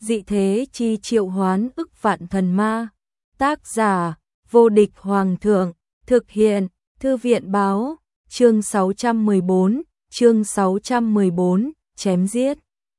dị thế chi triệu hoán ức vạn thần ma. Tác giả, vô địch hoàng thượng, thực hiện, thư viện báo, chương 614, chém giết.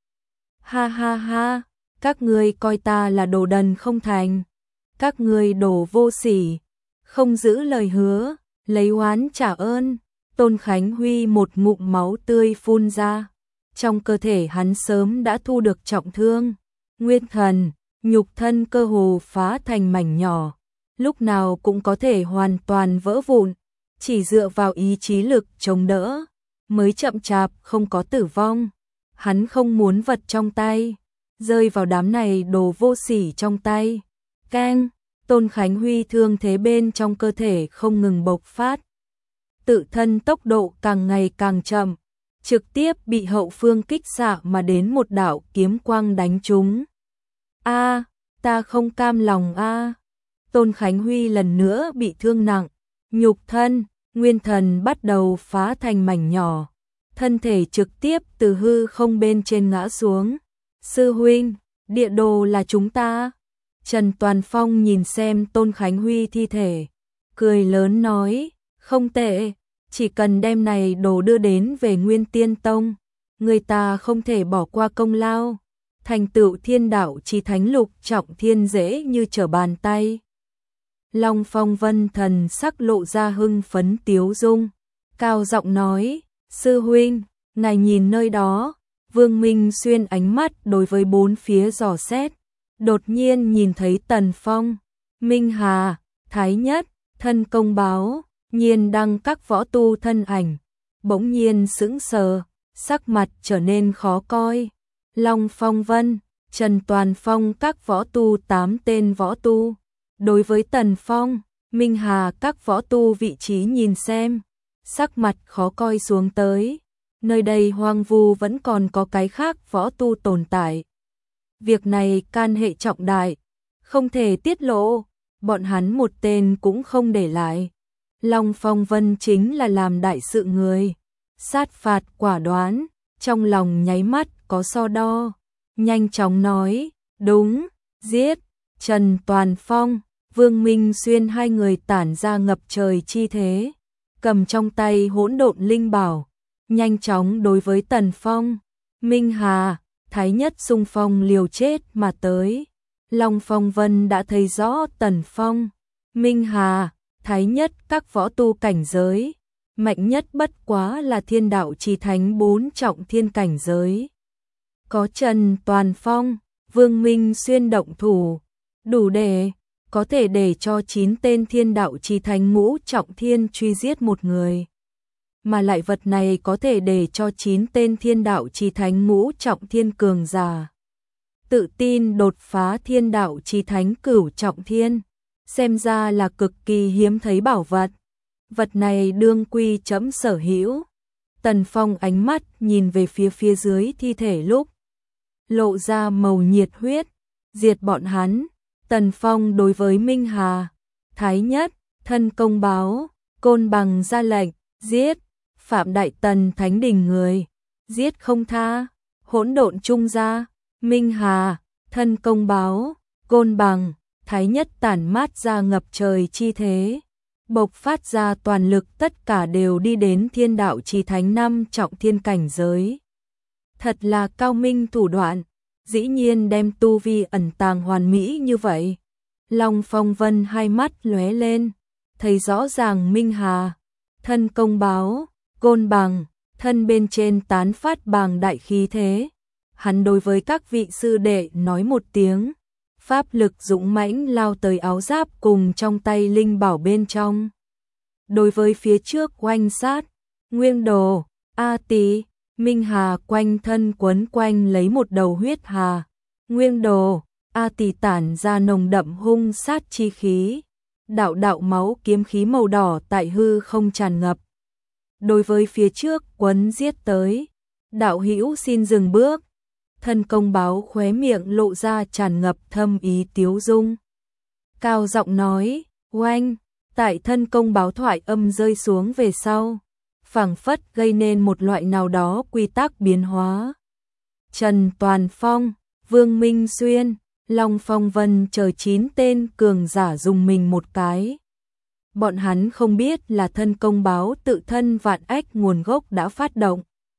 Ha ha ha, các ngươi coi ta là đồ đần không thành. Các ngươi đồ vô sỉ, không giữ lời hứa, lấy oán trả ơn. Tôn Khánh Huy một ngụm máu tươi phun ra. Trong cơ thể hắn sớm đã thu được trọng thương. Nguyên thần, nhục thân cơ hồ phá thành mảnh nhỏ. Lúc nào cũng có thể hoàn toàn vỡ vụn. Chỉ dựa vào ý chí lực chống đỡ, mới chậm chạp không có tử vong. Hắn không muốn vật trong tay rơi vào đám này đồ vô sỉ trong tay. Keng, Tôn Khánh Huy thương thế bên trong cơ thể không ngừng bộc phát. Tự thân tốc độ càng ngày càng chậm, trực tiếp bị hậu phương kích xạ mà đến một đạo kiếm quang đánh trúng. A, ta không cam lòng a. Tôn Khánh Huy lần nữa bị thương nặng, nhục thân, nguyên thần bắt đầu phá thành mảnh nhỏ, thân thể trực tiếp từ hư không bên trên ngã xuống. Sư huynh, địa đồ là chúng ta. Trần Toàn Phong nhìn xem Tôn Khánh Huy thi thể, cười lớn nói, không tệ, chỉ cần đem này đồ đưa đến về Nguyên Tiên Tông, người ta không thể bỏ qua công lao, thành tựu thiên đạo chi thánh lục trọng thiên dễ như trở bàn tay. Long Phong Vân thần sắc lộ ra hưng phấn tiếu dung, cao giọng nói, sư huynh, ngài nhìn nơi đó. Vương Minh Xuyên ánh mắt đối với bốn phía dò xét, đột nhiên nhìn thấy Tần Phong, Minh Hà, Thái Nhất, Thân Công Báo, Nhiên Đăng các võ tu thân ảnh, bỗng nhiên sững sờ, sắc mặt trở nên khó coi. Long Phong Vân, Trần Toàn Phong các võ tu 8 tên võ tu, đối với Tần Phong, Minh Hà các võ tu vị trí nhìn xem, sắc mặt khó coi xuống tới. Nơi đây hoang vu vẫn còn có cái khác võ tu tồn tại. Việc này can hệ trọng đại, không thể tiết lộ, bọn hắn một tên cũng không để lại. Long Phong Vân chính là làm đại sự người, sát phạt quả đoán, trong lòng nháy mắt có so đo, nhanh chóng nói, đúng, giết. Trần Toàn Phong, Vương Minh Xuyên hai người tản ra ngập trời chi thế, cầm trong tay hỗn độn linh bảo, nhanh chóng đối với Tần Phong, Minh Hà, Thái Nhất xung phong liều chết mà tới. Long Phong Vân đã thấy rõ Tần Phong, Minh Hà, Thái Nhất các võ tu cảnh giới, mạnh nhất bất quá là thiên đạo chi thánh 4 trọng thiên cảnh giới. Có Trần Toàn Phong, Vương Minh Xuyên động thủ, đủ để có thể để cho 9 tên thiên đạo chi thánh ngũ trọng thiên truy giết một người. Mà lại vật này có thể để cho 9 tên thiên đạo chi thánh ngũ trọng thiên cường giả tự tin đột phá thiên đạo chi thánh cửu trọng thiên, xem ra là cực kỳ hiếm thấy bảo vật. Vật này đương quy chấm sở hữu. Tần Phong ánh mắt nhìn về phía dưới thi thể lúc lộ ra màu nhiệt huyết, diệt bọn hắn. Tần Phong đối với Minh Hà, Thái Nhất, Thân Công Báo, Côn Bằng ra lệnh, giết. Phạm Đại Tần Thánh Đình người, giết không tha. Hỗn độn trung gia, Minh Hà, Thân Công Báo, Côn Bằng, Thái Nhất tản mát ra ngập trời chi thế, bộc phát ra toàn lực, tất cả đều đi đến thiên đạo chi thánh 5 trọng thiên cảnh giới. Thật là cao minh thủ đoạn, dĩ nhiên đem tu vi ẩn tàng hoàn mỹ như vậy. Long Phong Vân hai mắt lóe lên, thấy rõ ràng Minh Hà, Thân Công Báo, Côn Bằng, thân bên trên tán phát bàng đại khí thế. Hắn đối với các vị sư đệ nói một tiếng, pháp lực dũng mãnh lao tới áo giáp cùng trong tay linh bảo bên trong. Đối với phía trước oanh sát, Nguyên Đồ, A Tỳ, Minh Hà quanh thân quấn quanh lấy một đầu huyết hà. Nguyên Đồ, A Tỳ tản ra nồng đậm hung sát chi khí, đạo đạo máu kiếm khí màu đỏ tại hư không tràn ngập. Đối với phía trước quấn giết tới, đạo hữu xin dừng bước. Thân Công Báo khóe miệng lộ ra tràn ngập thâm ý tiếu dung, cao giọng nói, oanh. Tại Thân Công Báo thoại âm rơi xuống về sau, phảng phất gây nên một loại nào đó quy tắc biến hóa. Trần Toàn Phong, Vương Minh Xuyên, Long Phong Vân chờ 9 tên cường giả dùng mình một cái. Bọn hắn không biết là thân công báo tự thân vạn ách nguồn gốc đã phát động.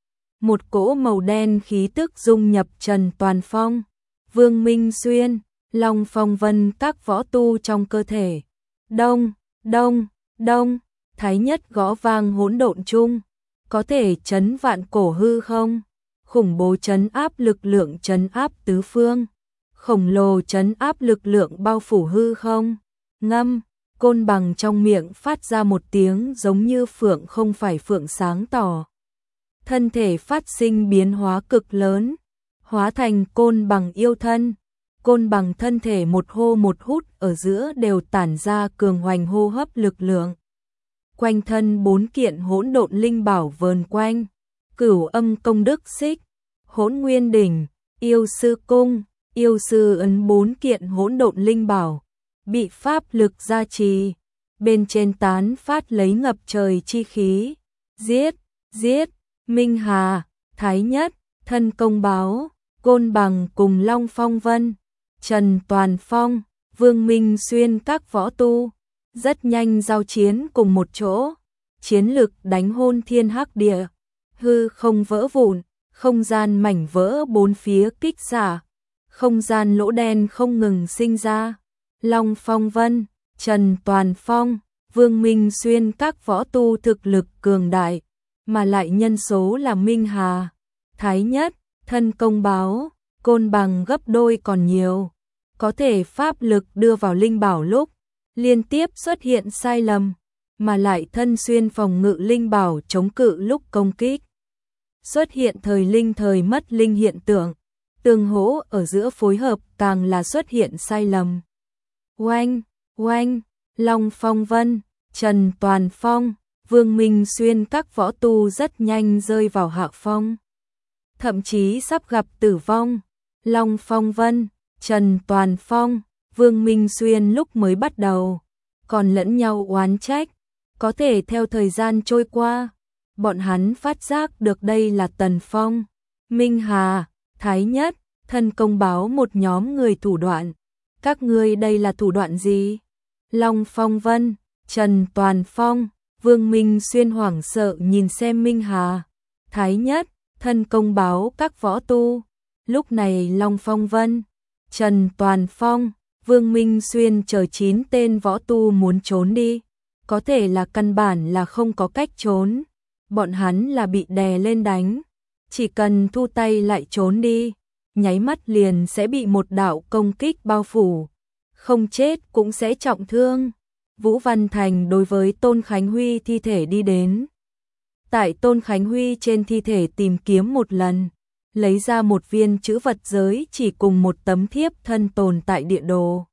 Một cỗ màu đen khí tức dung nhập Trần Toàn Phong, Vương Minh Xuyên, Long Phong Vân các võ tu trong cơ thể. Đông, đông, đông, thái nhất gõ vang hỗn độn chung, có thể chấn vạn cổ hư không, khủng bố chấn áp lực lượng chấn áp tứ phương, khổng lồ chấn áp lực lượng bao phủ hư không. Ngâm, côn bằng trong miệng phát ra một tiếng giống như phượng không phải phượng sáng tỏ. Thân thể phát sinh biến hóa cực lớn, hóa thành côn bằng yêu thân. Côn bằng thân thể một hô một hút ở giữa đều tản ra cường hoành hô hấp lực lượng. Quanh thân 4 kiện hỗn độn linh bảo vờn quanh, Cửu Âm Công Đức Xích, Hỗn Nguyên Đỉnh, Yêu Sư Cung, Yêu Sư Ấn 4 kiện hỗn độn linh bảo, bị pháp lực gia trì, bên trên tán phát lấy ngập trời chi khí. Giết, giết, Minh Hà, Thái Nhất, thân công báo, côn bằng cùng Long Phong Vân, Trần Toàn Phong, Vương Minh Xuyên các võ tu, rất nhanh giao chiến cùng một chỗ, chiến lực đánh hôn thiên hắc địa, hư không vỡ vụn, không gian mảnh vỡ bốn phía kích xả, không gian lỗ đen không ngừng sinh ra. Long Phong Vân, Trần Toàn Phong, Vương Minh Xuyên các võ tu thực lực cường đại, mà lại nhân số là Minh Hà, Thái Nhất, thân công báo, côn bằng gấp đôi còn nhiều. Có thể pháp lực đưa vào linh bảo lúc liên tiếp xuất hiện sai lầm, mà lại thân xuyên phòng ngự linh bảo chống cự lúc công kích. Xuất hiện thời linh thời mất linh hiện tượng, tương hỗ ở giữa phối hợp càng là xuất hiện sai lầm. Oanh, oanh, Long Phong Vân, Trần Toàn Phong, Vương Minh Xuyên các võ tu rất nhanh rơi vào hạ phong. Thậm chí sắp gặp tử vong. Long Phong Vân, Trần Toàn Phong, Vương Minh Xuyên lúc mới bắt đầu còn lẫn nhau oán trách, có thể theo thời gian trôi qua, bọn hắn phát giác được đây là Tần Phong, Minh Hà, Thái Nhất, thân công báo một nhóm người thủ đoạn. Các ngươi đây là thủ đoạn gì? Long Phong Vân, Trần Toàn Phong, Vương Minh Xuyên hoảng sợ nhìn xem Minh Hà, Thái Nhất, thân công báo các võ tu. Lúc này Long Phong Vân, Trần Toàn Phong, Vương Minh Xuyên chờ 9 tên võ tu muốn trốn đi, có thể là căn bản là không có cách trốn, bọn hắn là bị đè lên đánh, chỉ cần thu tay lại trốn đi, nháy mắt liền sẽ bị một đạo công kích bao phủ, không chết cũng sẽ trọng thương. Vũ Văn Thành đối với Tôn Khánh Huy thi thể đi đến. Tại Tôn Khánh Huy trên thi thể tìm kiếm một lần, lấy ra một viên chữ vật giới chỉ cùng một tấm thiếp thân tồn tại địa đồ.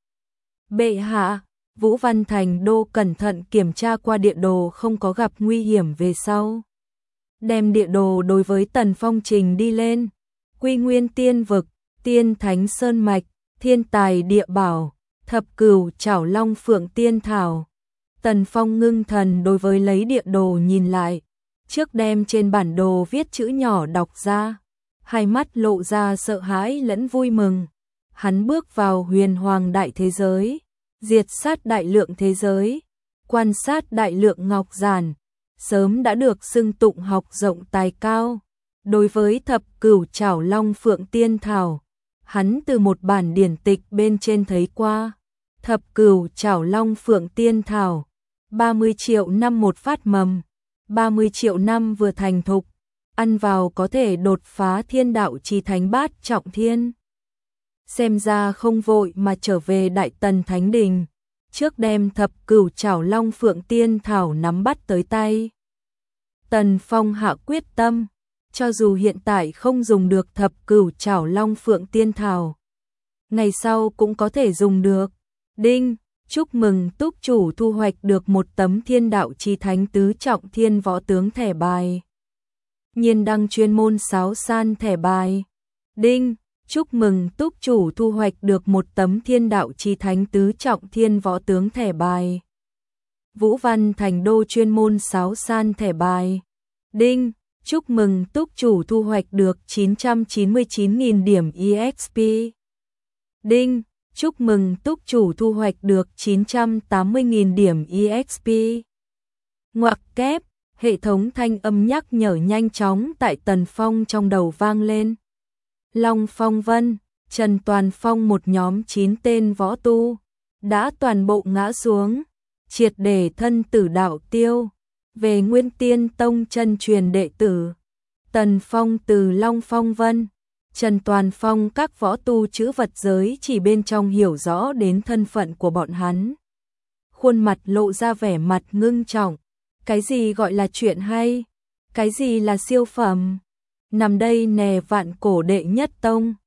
Bệ hạ, Vũ Văn Thành đô cẩn thận kiểm tra qua địa đồ không có gặp nguy hiểm về sau. Đem địa đồ đối với Tần Phong trình đi lên. Quy Nguyên Tiên Vực, Tiên Thánh Sơn Mạch, Thiên Tài Địa Bảo, Thập Cửu Chảo Long Phượng Tiên Thảo. Tần Phong ngưng thần đối với lấy địa đồ nhìn lại, trước đem trên bản đồ viết chữ nhỏ đọc ra, hai mắt lộ ra sợ hãi lẫn vui mừng. Hắn bước vào huyền hoàng đại thế giới, diệt sát đại lượng thế giới, quan sát đại lượng ngọc giản, sớm đã được xưng tụng học rộng tài cao. Đối với Thập Cửu Chảo Long Phượng Tiên Thảo, hắn từ một bản điển tịch bên trên thấy qua. Thập Cửu Chảo Long Phượng Tiên Thảo, 30 triệu năm một phát mầm, 30 triệu năm vừa thành thục, ăn vào có thể đột phá thiên đạo chí thánh bát trọng thiên. Xem ra không vội mà trở về Đại Tần Thánh Đình, trước đem Thập Cửu Chảo Long Phượng Tiên Thảo nắm bắt tới tay. Tần Phong hạ quyết tâm, cho dù hiện tại không dùng được Thập Cửu Chảo Long Phượng Tiên Thảo, ngày sau cũng có thể dùng được. Đinh, chúc mừng túc chủ thu hoạch được một tấm thiên đạo chí thánh tứ trọng thiên võ tướng thẻ bài. Nhiên đăng chuyên môn sáo san thẻ bài. Đinh, chúc mừng túc chủ thu hoạch được một tấm thiên đạo chí thánh tứ trọng thiên võ tướng thẻ bài. Vũ Văn Thành đô chuyên môn sáo san thẻ bài. Đinh, Chúc mừng túc chủ thu hoạch được 999.000 điểm EXP. Đinh, chúc mừng túc chủ thu hoạch được 980.000 điểm EXP. Ngoặc kép, hệ thống thanh âm nhắc nhở nhanh chóng tại Tần Phong trong đầu vang lên. Long Phong Vân, Trần Toàn Phong một nhóm 9 tên võ tu, đã toàn bộ ngã xuống, triệt để thân tử đạo tiêu, về Nguyên Tiên Tông chân truyền đệ tử. Tần Phong từ Long Phong Vân, Trần Toàn Phong các võ tu chữ vật giới chỉ bên trong hiểu rõ đến thân phận của bọn hắn. Khuôn mặt lộ ra vẻ mặt ngưng trọng. Cái gì gọi là chuyện hay? Cái gì là siêu phẩm? Nằm đây nè Vạn Cổ đệ nhất tông.